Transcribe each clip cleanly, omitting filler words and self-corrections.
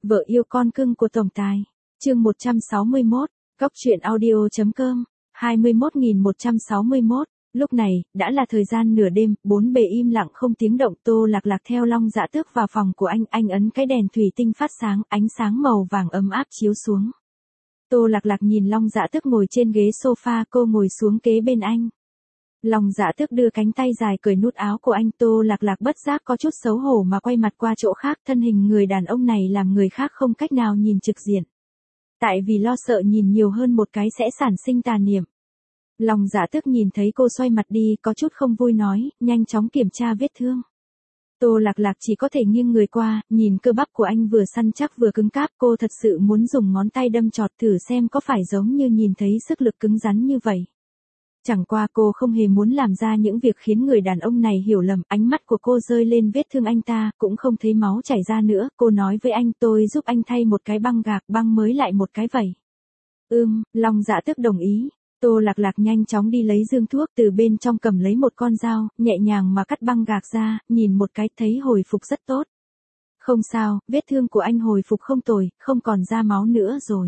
Vợ yêu con cưng của tổng tài. Chương 161, Góc truyện audio.com. 21.161. Lúc này, đã là thời gian nửa đêm, bốn bề im lặng không tiếng động. Tô Lạc Lạc theo Long Dạ Tước vào phòng của anh ấn cái đèn thủy tinh phát sáng, ánh sáng màu vàng ấm áp chiếu xuống. Tô Lạc Lạc nhìn Long Dạ Tước ngồi trên ghế sofa, cô ngồi xuống kế bên anh. Long Dạ Tước đưa cánh tay dài cởi nút áo của anh. Tô Lạc Lạc bất giác có chút xấu hổ mà quay mặt qua chỗ khác, thân hình người đàn ông này làm người khác không cách nào nhìn trực diện. Tại vì lo sợ nhìn nhiều hơn một cái sẽ sản sinh tà niệm. Long Dạ Tước nhìn thấy cô xoay mặt đi, có chút không vui nói, nhanh chóng kiểm tra vết thương. Tô Lạc Lạc chỉ có thể nghiêng người qua, nhìn cơ bắp của anh vừa săn chắc vừa cứng cáp, cô thật sự muốn dùng ngón tay đâm chọt thử xem có phải giống như nhìn thấy sức lực cứng rắn như vậy. Chẳng qua cô không hề muốn làm ra những việc khiến người đàn ông này hiểu lầm, ánh mắt của cô rơi lên vết thương anh ta, cũng không thấy máu chảy ra nữa, cô nói với anh tôi giúp anh thay một cái băng gạc, băng mới lại một cái vẩy. Long Dạ Tước đồng ý. Tô Lạc Lạc nhanh chóng đi lấy dương thuốc, từ bên trong cầm lấy một con dao, nhẹ nhàng mà cắt băng gạc ra, nhìn một cái thấy hồi phục rất tốt. Không sao, vết thương của anh hồi phục không tồi, không còn ra máu nữa rồi.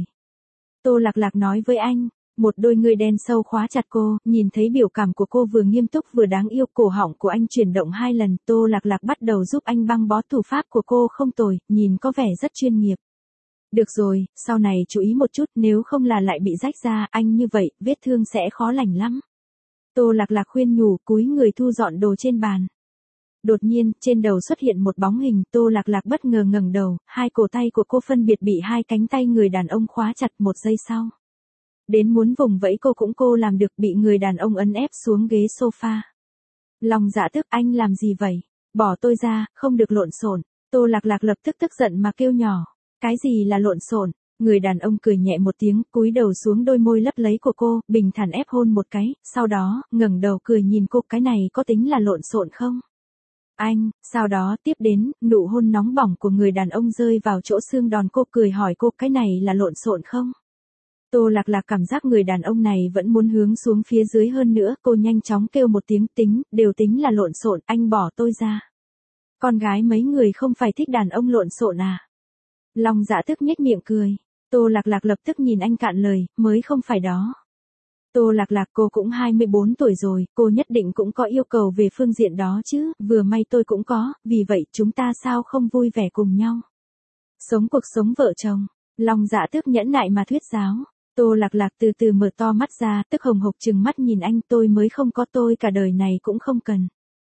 Tô Lạc Lạc nói với anh. Một đôi người đen sâu khóa chặt cô, nhìn thấy biểu cảm của cô vừa nghiêm túc vừa đáng yêu, cổ họng của anh chuyển động 2 lần, Tô Lạc Lạc bắt đầu giúp anh băng bó, thủ pháp của cô không tồi, nhìn có vẻ rất chuyên nghiệp. Được rồi, sau này chú ý một chút, nếu không là lại bị rách ra, anh như vậy, vết thương sẽ khó lành lắm. Tô Lạc Lạc khuyên nhủ, cúi người thu dọn đồ trên bàn. Đột nhiên, trên đầu xuất hiện một bóng hình, Tô Lạc Lạc bất ngờ ngẩng đầu, hai cổ tay của cô phân biệt bị hai cánh tay người đàn ông khóa chặt. Một giây sau. Đến muốn vùng vẫy cô làm được, bị người đàn ông ấn ép xuống ghế sofa. Long Dạ Tước, anh làm gì vậy? Bỏ tôi ra, không được lộn xộn. Tô Lạc Lạc lập tức tức giận mà kêu nhỏ. Cái gì là lộn xộn? Người đàn ông cười nhẹ một tiếng, cúi đầu xuống đôi môi lấp lấy của cô, bình thản ép hôn một cái, sau đó, ngẩng đầu cười nhìn cô, cái này có tính là lộn xộn không? Anh, sau đó tiếp đến, nụ hôn nóng bỏng của người đàn ông rơi vào chỗ xương đòn cô, cười hỏi cô, cái này là lộn xộn không? Tô Lạc Lạc cảm giác người đàn ông này vẫn muốn hướng xuống phía dưới hơn nữa, cô nhanh chóng kêu một tiếng, đều tính là lộn xộn, anh bỏ tôi ra. Con gái mấy người không phải thích đàn ông lộn xộn à? Long Dạ Tước nhếch miệng cười. Tô Lạc Lạc lập tức nhìn anh cạn lời, mới không phải đó. Tô Lạc Lạc, cô cũng 24 tuổi rồi, cô nhất định cũng có yêu cầu về phương diện đó chứ, vừa may tôi cũng có, vì vậy chúng ta sao không vui vẻ cùng nhau. Sống cuộc sống vợ chồng. Long Dạ Tước nhẫn nại mà thuyết giáo. Tô Lạc Lạc từ từ mở to mắt ra, tức hồng hộc trừng mắt nhìn anh, tôi mới không có, tôi cả đời này cũng không cần.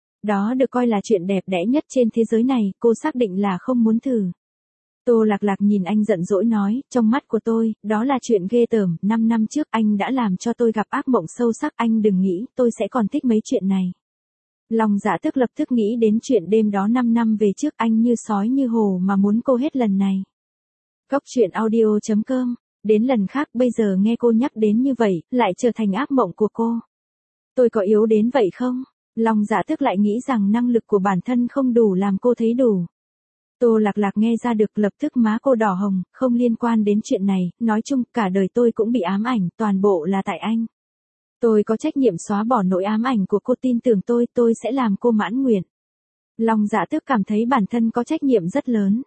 Đó được coi là chuyện đẹp đẽ nhất trên thế giới này, cô xác định là không muốn thử. Tô Lạc Lạc nhìn anh giận dỗi nói, trong mắt của tôi, đó là chuyện ghê tởm, 5 năm trước anh đã làm cho tôi gặp ác mộng sâu sắc, anh đừng nghĩ tôi sẽ còn thích mấy chuyện này. Long Dạ Tước lập tức nghĩ đến chuyện đêm đó 5 năm về trước, anh như sói như hổ mà muốn cô hết lần này. Góc truyện audio.com. Đến lần khác, bây giờ nghe cô nhắc đến như vậy, lại trở thành ác mộng của cô. Tôi có yếu đến vậy không? Long Dạ Tước lại nghĩ rằng năng lực của bản thân không đủ làm cô thấy đủ. Tô Lạc Lạc nghe ra được, lập tức má cô đỏ hồng, không liên quan đến chuyện này, nói chung cả đời tôi cũng bị ám ảnh, toàn bộ là tại anh. Tôi có trách nhiệm xóa bỏ nỗi ám ảnh của cô, tin tưởng tôi sẽ làm cô mãn nguyện. Long Dạ Tước cảm thấy bản thân có trách nhiệm rất lớn.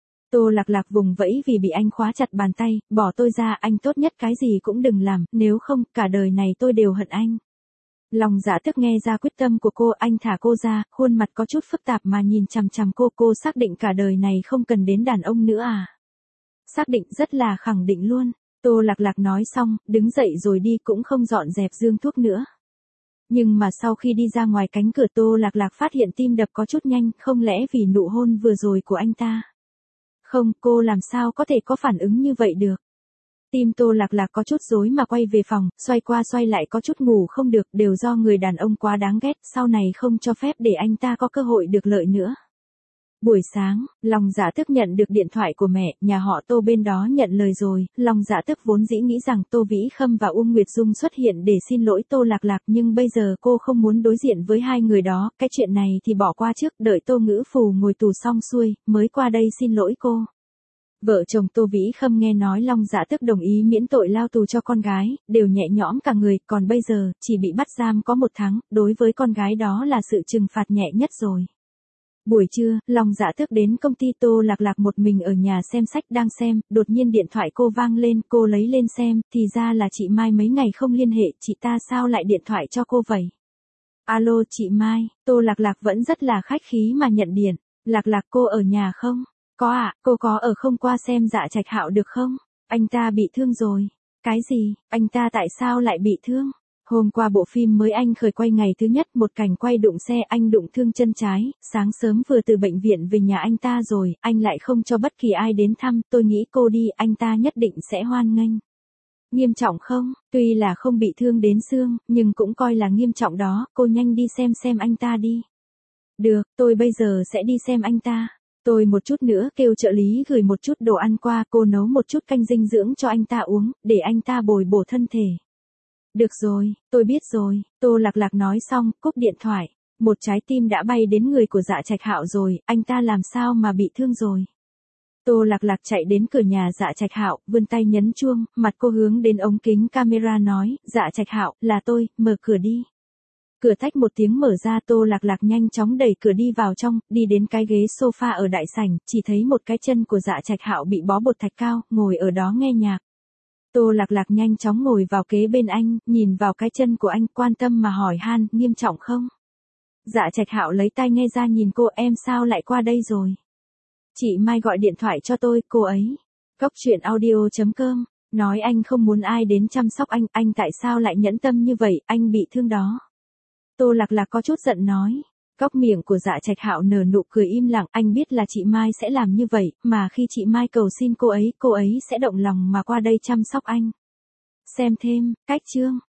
Tô Lạc Lạc vùng vẫy vì bị anh khóa chặt bàn tay, bỏ tôi ra, anh tốt nhất cái gì cũng đừng làm, nếu không, cả đời này tôi đều hận anh. Long Dạ Tước nghe ra quyết tâm của cô, anh thả cô ra, khuôn mặt có chút phức tạp mà nhìn chằm chằm cô xác định cả đời này không cần đến đàn ông nữa à? Xác định, rất là khẳng định luôn. Tô Lạc Lạc nói xong, đứng dậy rồi đi, cũng không dọn dẹp dương thuốc nữa. Nhưng mà sau khi đi ra ngoài cánh cửa, Tô Lạc Lạc phát hiện tim đập có chút nhanh, không lẽ vì nụ hôn vừa rồi của anh ta? Không, cô làm sao có thể có phản ứng như vậy được. Tim Tô Lạc Lạc có chút rối mà quay về phòng, xoay qua xoay lại có chút ngủ không được, đều do người đàn ông quá đáng ghét, sau này không cho phép để anh ta có cơ hội được lợi nữa. Buổi sáng, Long Dạ Tước nhận được điện thoại của mẹ, nhà họ Tô bên đó nhận lời rồi, Long Dạ Tước vốn dĩ nghĩ rằng Tô Vĩ Khâm và Uông Nguyệt Dung xuất hiện để xin lỗi Tô Lạc Lạc, nhưng bây giờ cô không muốn đối diện với hai người đó, cái chuyện này thì bỏ qua trước, đợi Tô Ngữ Phù ngồi tù xong xuôi, mới qua đây xin lỗi cô. Vợ chồng Tô Vĩ Khâm nghe nói Long Dạ Tước đồng ý miễn tội lao tù cho con gái, đều nhẹ nhõm cả người, còn bây giờ, chỉ bị bắt giam có 1 tháng, đối với con gái đó là sự trừng phạt nhẹ nhất rồi. Buổi trưa, Long Dạ Tước đến công ty, Tô Lạc Lạc một mình ở nhà xem sách đang xem, đột nhiên điện thoại cô vang lên, cô lấy lên xem, thì ra là chị Mai mấy ngày không liên hệ, chị ta sao lại điện thoại cho cô vậy? Alo chị Mai, Tô Lạc Lạc vẫn rất là khách khí mà nhận điện. Lạc Lạc cô ở nhà không? Có ạ, cô có ở không, qua xem Dạ Trạch Hạo được không? Anh ta bị thương rồi. Cái gì, anh ta tại sao lại bị thương? Hôm qua bộ phim mới anh khởi quay ngày thứ nhất, một cảnh quay đụng xe, anh đụng thương chân trái, sáng sớm vừa từ bệnh viện về nhà anh ta rồi, anh lại không cho bất kỳ ai đến thăm, tôi nghĩ cô đi, anh ta nhất định sẽ hoan nghênh. Nghiêm trọng không? Tuy là không bị thương đến xương, nhưng cũng coi là nghiêm trọng đó, cô nhanh đi xem anh ta đi. Được, tôi bây giờ sẽ đi xem anh ta. Tôi một chút nữa kêu trợ lý gửi một chút đồ ăn qua, cô nấu một chút canh dinh dưỡng cho anh ta uống, để anh ta bồi bổ thân thể. Được rồi, tôi biết rồi, Tô Lạc Lạc nói xong, cúp điện thoại. Một trái tim đã bay đến người của Dạ Trạch Hạo rồi, anh ta làm sao mà bị thương rồi? Tô Lạc Lạc chạy đến cửa nhà Dạ Trạch Hạo, vươn tay nhấn chuông, mặt cô hướng đến ống kính camera nói, Dạ Trạch Hạo, là tôi, mở cửa đi. Cửa tách một tiếng mở ra, Tô Lạc Lạc nhanh chóng đẩy cửa đi vào trong, đi đến cái ghế sofa ở đại sảnh, chỉ thấy một cái chân của Dạ Trạch Hạo bị bó bột thạch cao, ngồi ở đó nghe nhạc. Tô Lạc Lạc nhanh chóng ngồi vào kế bên anh, nhìn vào cái chân của anh, quan tâm mà hỏi han, nghiêm trọng không? Dạ Trạch Hạo lấy tai nghe ra nhìn cô, em sao lại qua đây rồi? Chị Mai gọi điện thoại cho tôi, cô ấy. Cốc truyện audio.com, nói anh không muốn ai đến chăm sóc anh tại sao lại nhẫn tâm như vậy, anh bị thương đó. Tô Lạc Lạc có chút giận nói. Cóc miệng của Dạ Trạch Hạo nở nụ cười im lặng, anh biết là chị Mai sẽ làm như vậy, mà khi chị Mai cầu xin cô ấy sẽ động lòng mà qua đây chăm sóc anh. Xem thêm, cách chương.